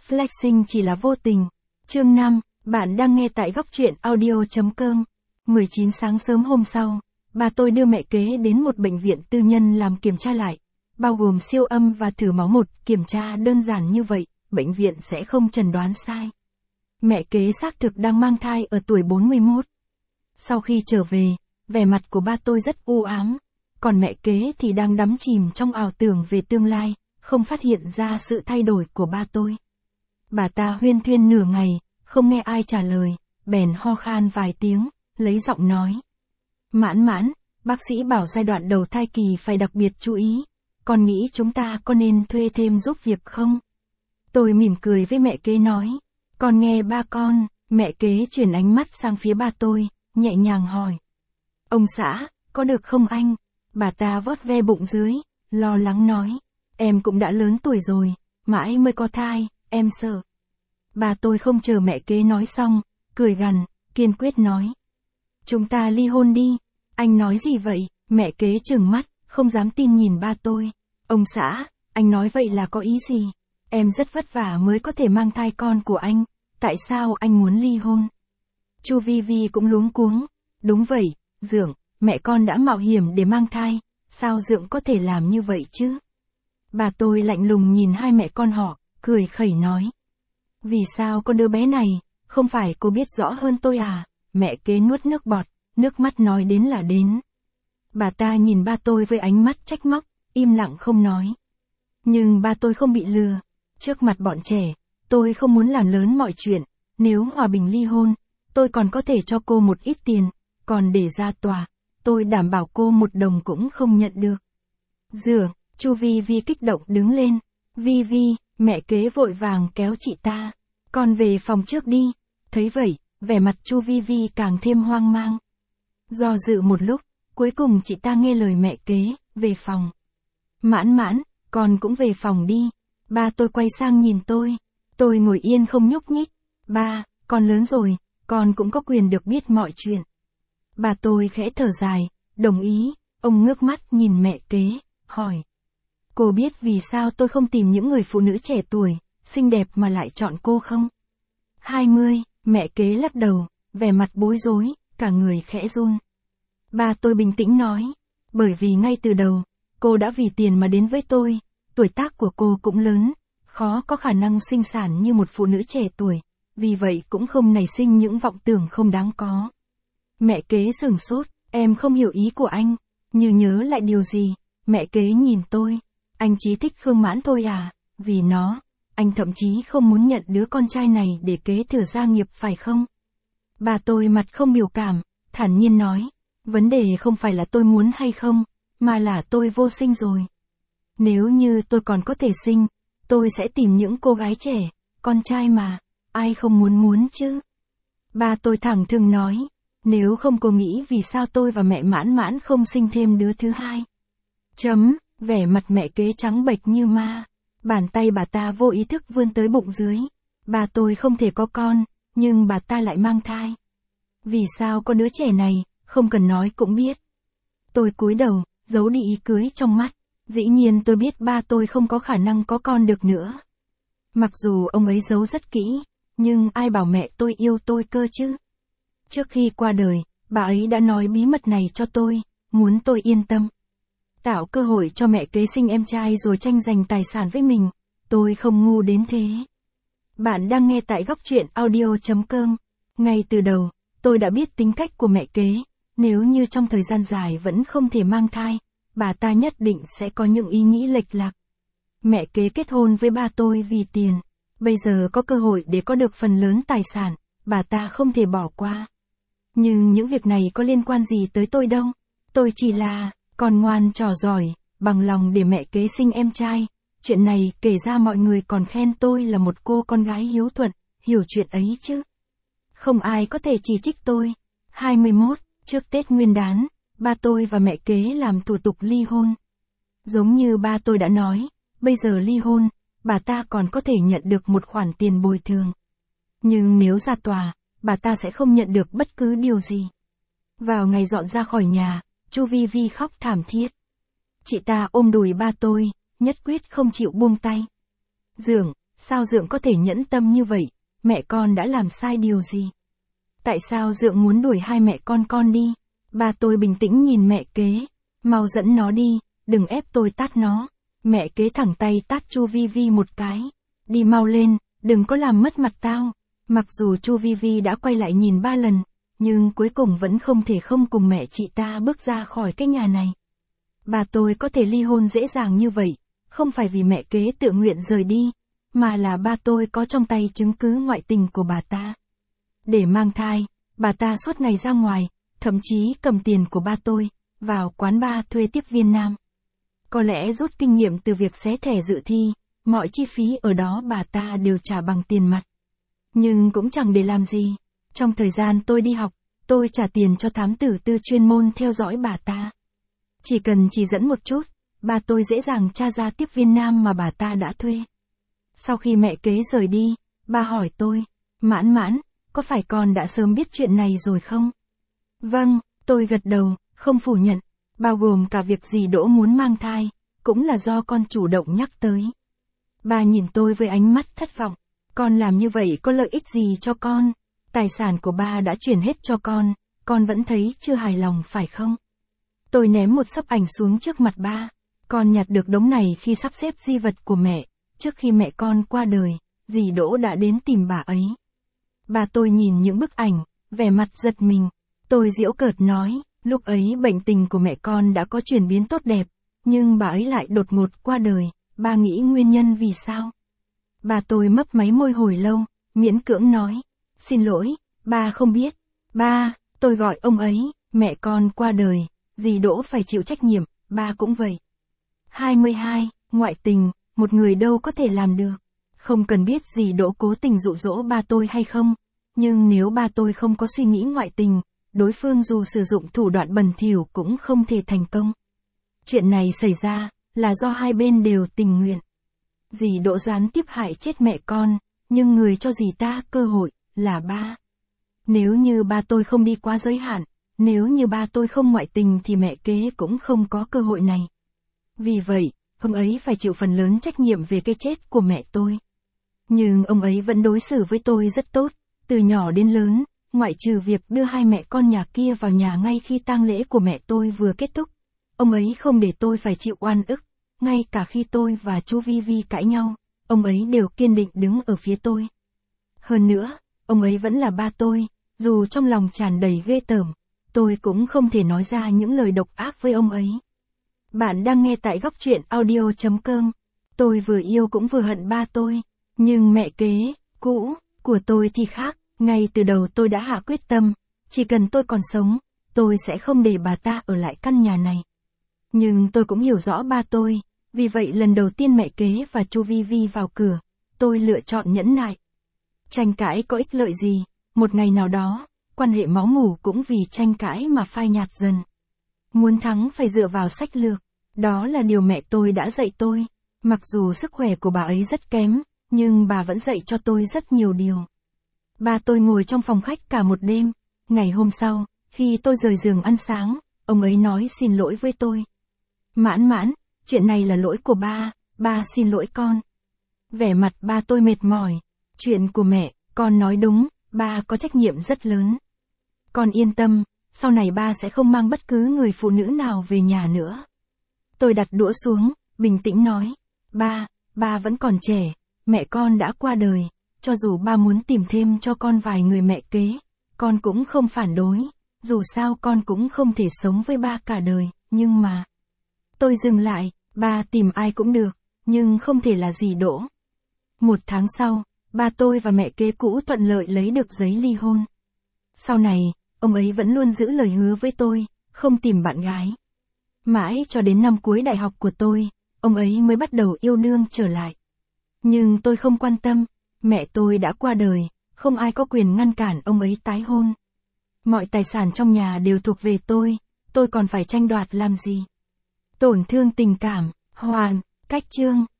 Flexing chỉ là vô tình. Chương 5, bạn đang nghe tại góc truyện audio.com. 19 sáng sớm hôm sau, bà tôi đưa mẹ kế đến một bệnh viện tư nhân làm kiểm tra lại, bao gồm siêu âm và thử máu. Một kiểm tra đơn giản như vậy, bệnh viện sẽ không chẩn đoán sai. Mẹ kế xác thực đang mang thai ở tuổi 41. Sau khi trở về, vẻ mặt của ba tôi rất u ám, còn mẹ kế thì đang đắm chìm trong ảo tưởng về tương lai, không phát hiện ra sự thay đổi của ba tôi. Bà ta huyên thuyên nửa ngày, không nghe ai trả lời, bèn ho khan vài tiếng, lấy giọng nói. Mãn mãn, bác sĩ bảo giai đoạn đầu thai kỳ phải đặc biệt chú ý, con nghĩ chúng ta có nên thuê thêm giúp việc không? Tôi mỉm cười với mẹ kế nói, con nghe ba con. Mẹ kế chuyển ánh mắt sang phía ba tôi, nhẹ nhàng hỏi. Ông xã, có được không anh? Bà ta vuốt ve bụng dưới, lo lắng nói. Em cũng đã lớn tuổi rồi, mãi mới có thai, em sợ. Bà tôi không chờ mẹ kế nói xong, cười gằn, kiên quyết nói. Chúng ta ly hôn đi. Anh nói gì vậy? Mẹ kế trừng mắt, không dám tin nhìn ba tôi. Ông xã, anh nói vậy là có ý gì? Em rất vất vả mới có thể mang thai con của anh, tại sao anh muốn ly hôn? Chu Vi Vi cũng luống cuống. Đúng vậy, Dượng, mẹ con đã mạo hiểm để mang thai, sao Dượng có thể làm như vậy chứ? Bà tôi lạnh lùng nhìn hai mẹ con họ, cười khẩy nói. Vì sao con đứa bé này, không phải cô biết rõ hơn tôi à? Mẹ kế nuốt nước bọt, nước mắt nói đến là đến. Bà ta nhìn ba tôi với ánh mắt trách móc, im lặng không nói. Nhưng ba tôi không bị lừa. Trước mặt bọn trẻ, tôi không muốn làm lớn mọi chuyện. Nếu hòa bình ly hôn, tôi còn có thể cho cô một ít tiền, còn để ra tòa, tôi đảm bảo cô một đồng cũng không nhận được. Dượng, Chu Vi Vi kích động đứng lên. Vi Vi, mẹ kế vội vàng kéo chị ta. Con về phòng trước đi. Thấy vậy, vẻ mặt Chu Vi Vi càng thêm hoang mang. Do dự một lúc, cuối cùng chị ta nghe lời mẹ kế, về phòng. Mãn mãn, con cũng về phòng đi. Ba tôi quay sang nhìn tôi. Tôi ngồi yên không nhúc nhích. Ba, con lớn rồi, con cũng có quyền được biết mọi chuyện. Bà tôi khẽ thở dài, đồng ý. Ông ngước mắt nhìn mẹ kế, hỏi. Cô biết vì sao tôi không tìm những người phụ nữ trẻ tuổi, xinh đẹp mà lại chọn cô không? 20, mẹ kế lắc đầu, vẻ mặt bối rối, cả người khẽ run. Ba tôi bình tĩnh nói, bởi vì ngay từ đầu, cô đã vì tiền mà đến với tôi, tuổi tác của cô cũng lớn, khó có khả năng sinh sản như một phụ nữ trẻ tuổi, vì vậy cũng không nảy sinh những vọng tưởng không đáng có. Mẹ kế sửng sốt, em không hiểu ý của anh, như nhớ lại điều gì, mẹ kế nhìn tôi, anh chỉ thích Khương Mãn thôi à, vì nó, anh thậm chí không muốn nhận đứa con trai này để kế thừa gia nghiệp phải không? Bà tôi mặt không biểu cảm, thản nhiên nói, vấn đề không phải là tôi muốn hay không, mà là tôi vô sinh rồi. Nếu như tôi còn có thể sinh, tôi sẽ tìm những cô gái trẻ, con trai mà, ai không muốn chứ? Ba tôi thẳng thừng nói, nếu không cô nghĩ vì sao tôi và mẹ Mãn Mãn không sinh thêm đứa thứ hai? Vẻ mặt mẹ kế trắng bệch như ma, bàn tay bà ta vô ý thức vươn tới bụng dưới. Bà tôi không thể có con, nhưng bà ta lại mang thai. Vì sao có đứa trẻ này, không cần nói cũng biết. Tôi cúi đầu, giấu đi ý cưới trong mắt. Dĩ nhiên tôi biết ba tôi không có khả năng có con được nữa. Mặc dù ông ấy giấu rất kỹ, nhưng ai bảo mẹ tôi yêu tôi cơ chứ? Trước khi qua đời, bà ấy đã nói bí mật này cho tôi, muốn tôi yên tâm. Tạo cơ hội cho mẹ kế sinh em trai rồi tranh giành tài sản với mình, tôi không ngu đến thế. Bạn đang nghe tại góc truyện audio.com. Ngay từ đầu, tôi đã biết tính cách của mẹ kế, nếu như trong thời gian dài vẫn không thể mang thai, bà ta nhất định sẽ có những ý nghĩ lệch lạc. Mẹ kế kết hôn với ba tôi vì tiền, bây giờ có cơ hội để có được phần lớn tài sản, bà ta không thể bỏ qua. Nhưng những việc này có liên quan gì tới tôi đâu, tôi chỉ là con ngoan trò giỏi, bằng lòng để mẹ kế sinh em trai. Chuyện này kể ra mọi người còn khen tôi là một cô con gái hiếu thuận, hiểu chuyện ấy chứ. Không ai có thể chỉ trích tôi. 21, trước Tết Nguyên đán, ba tôi và mẹ kế làm thủ tục ly hôn. Giống như ba tôi đã nói, bây giờ ly hôn, bà ta còn có thể nhận được một khoản tiền bồi thường. Nhưng nếu ra tòa, bà ta sẽ không nhận được bất cứ điều gì. Vào ngày dọn ra khỏi nhà, Chu Vi Vi khóc thảm thiết. Chị ta ôm đùi ba tôi, nhất quyết không chịu buông tay. Dượng, Sao Dượng có thể nhẫn tâm như vậy, mẹ con đã làm sai điều gì? Tại sao Dượng muốn đuổi hai mẹ con đi? Ba tôi bình tĩnh nhìn mẹ kế. Mau dẫn nó đi, đừng ép tôi tát nó. Mẹ kế thẳng tay tát Chu Vi Vi một cái. Đi mau lên, đừng có làm mất mặt tao. Mặc dù Chu Vi Vi đã quay lại nhìn 3 lần, nhưng cuối cùng vẫn không thể không cùng mẹ chị ta bước ra khỏi cái nhà này. Bà tôi có thể ly hôn dễ dàng như vậy, không phải vì mẹ kế tự nguyện rời đi, mà là ba tôi có trong tay chứng cứ ngoại tình của bà ta. Để mang thai, bà ta suốt ngày ra ngoài, thậm chí cầm tiền của ba tôi, vào quán bar thuê tiếp viên nam. Có lẽ rút kinh nghiệm từ việc xé thẻ dự thi, mọi chi phí ở đó bà ta đều trả bằng tiền mặt. Nhưng cũng chẳng để làm gì. Trong thời gian tôi đi học, tôi trả tiền cho thám tử tư chuyên môn theo dõi bà ta. Chỉ cần chỉ dẫn một chút, ba tôi dễ dàng tra ra tiếp viên nam mà bà ta đã thuê. Sau khi mẹ kế rời đi, ba hỏi tôi, Mãn Mãn, có phải con đã sớm biết chuyện này rồi không? Vâng, tôi gật đầu, không phủ nhận, bao gồm cả việc dì Đỗ muốn mang thai, cũng là do con chủ động nhắc tới. Ba nhìn tôi với ánh mắt thất vọng, con làm như vậy có lợi ích gì cho con? Tài sản của ba đã chuyển hết cho con vẫn thấy chưa hài lòng phải không? Tôi ném một xấp ảnh xuống trước mặt ba, con nhặt được đống này khi sắp xếp di vật của mẹ, trước khi mẹ con qua đời, dì Đỗ đã đến tìm bà ấy. Ba tôi nhìn những bức ảnh, vẻ mặt giật mình, tôi giễu cợt nói, lúc ấy bệnh tình của mẹ con đã có chuyển biến tốt đẹp, nhưng bà ấy lại đột ngột qua đời, ba nghĩ nguyên nhân vì sao? Ba tôi mấp máy môi hồi lâu, miễn cưỡng nói, xin lỗi, ba không biết. Ba, tôi gọi ông ấy, mẹ con qua đời, dì Đỗ phải chịu trách nhiệm, ba cũng vậy. 22, ngoại tình, một người đâu có thể làm được. Không cần biết dì Đỗ cố tình dụ dỗ ba tôi hay không, nhưng nếu ba tôi không có suy nghĩ ngoại tình, đối phương dù sử dụng thủ đoạn bẩn thỉu cũng không thể thành công. Chuyện này xảy ra, là do hai bên đều tình nguyện. Dì Đỗ gián tiếp hại chết mẹ con, nhưng người cho dì ta cơ hội, là ba. Nếu như ba tôi không đi quá giới hạn, nếu như ba tôi không ngoại tình thì mẹ kế cũng không có cơ hội này. Vì vậy, ông ấy phải chịu phần lớn trách nhiệm về cái chết của mẹ tôi. Nhưng ông ấy vẫn đối xử với tôi rất tốt, từ nhỏ đến lớn, ngoại trừ việc đưa hai mẹ con nhà kia vào nhà ngay khi tang lễ của mẹ tôi vừa kết thúc. Ông ấy không để tôi phải chịu oan ức, ngay cả khi tôi và Chu Vi Vi cãi nhau, ông ấy đều kiên định đứng ở phía tôi. Hơn nữa, ông ấy vẫn là ba tôi, dù trong lòng tràn đầy ghê tởm, tôi cũng không thể nói ra những lời độc ác với ông ấy. Bạn đang nghe tại góc truyện audio.com. Tôi vừa yêu cũng vừa hận ba tôi, nhưng mẹ kế, cũ, của tôi thì khác, ngay từ đầu tôi đã hạ quyết tâm, chỉ cần tôi còn sống, tôi sẽ không để bà ta ở lại căn nhà này. Nhưng tôi cũng hiểu rõ ba tôi, vì vậy lần đầu tiên mẹ kế và Chu Vi Vi vào cửa, tôi lựa chọn nhẫn nại. Tranh cãi có ích lợi gì, một ngày nào đó, quan hệ máu mủ cũng vì tranh cãi mà phai nhạt dần. Muốn thắng phải dựa vào sách lược, đó là điều mẹ tôi đã dạy tôi. Mặc dù sức khỏe của bà ấy rất kém, nhưng bà vẫn dạy cho tôi rất nhiều điều. Ba tôi ngồi trong phòng khách cả một đêm. Ngày hôm sau, khi tôi rời giường ăn sáng, ông ấy nói xin lỗi với tôi. Mãn Mãn, chuyện này là lỗi của ba xin lỗi con. Vẻ mặt ba tôi mệt mỏi. Chuyện của mẹ, con nói đúng, ba có trách nhiệm rất lớn. Con yên tâm, sau này ba sẽ không mang bất cứ người phụ nữ nào về nhà nữa. Tôi đặt đũa xuống, bình tĩnh nói. Ba vẫn còn trẻ, mẹ con đã qua đời, cho dù ba muốn tìm thêm cho con vài người mẹ kế, con cũng không phản đối, dù sao con cũng không thể sống với ba cả đời, nhưng mà... Tôi dừng lại, ba tìm ai cũng được, nhưng không thể là dì Đỗ. 1 tháng sau, ba tôi và mẹ kế cũ thuận lợi lấy được giấy ly hôn. Sau này, ông ấy vẫn luôn giữ lời hứa với tôi, không tìm bạn gái. Mãi cho đến năm cuối đại học của tôi, ông ấy mới bắt đầu yêu đương trở lại. Nhưng tôi không quan tâm, mẹ tôi đã qua đời, không ai có quyền ngăn cản ông ấy tái hôn. Mọi tài sản trong nhà đều thuộc về tôi còn phải tranh đoạt làm gì? Tổn thương tình cảm, hoàn, cách chương.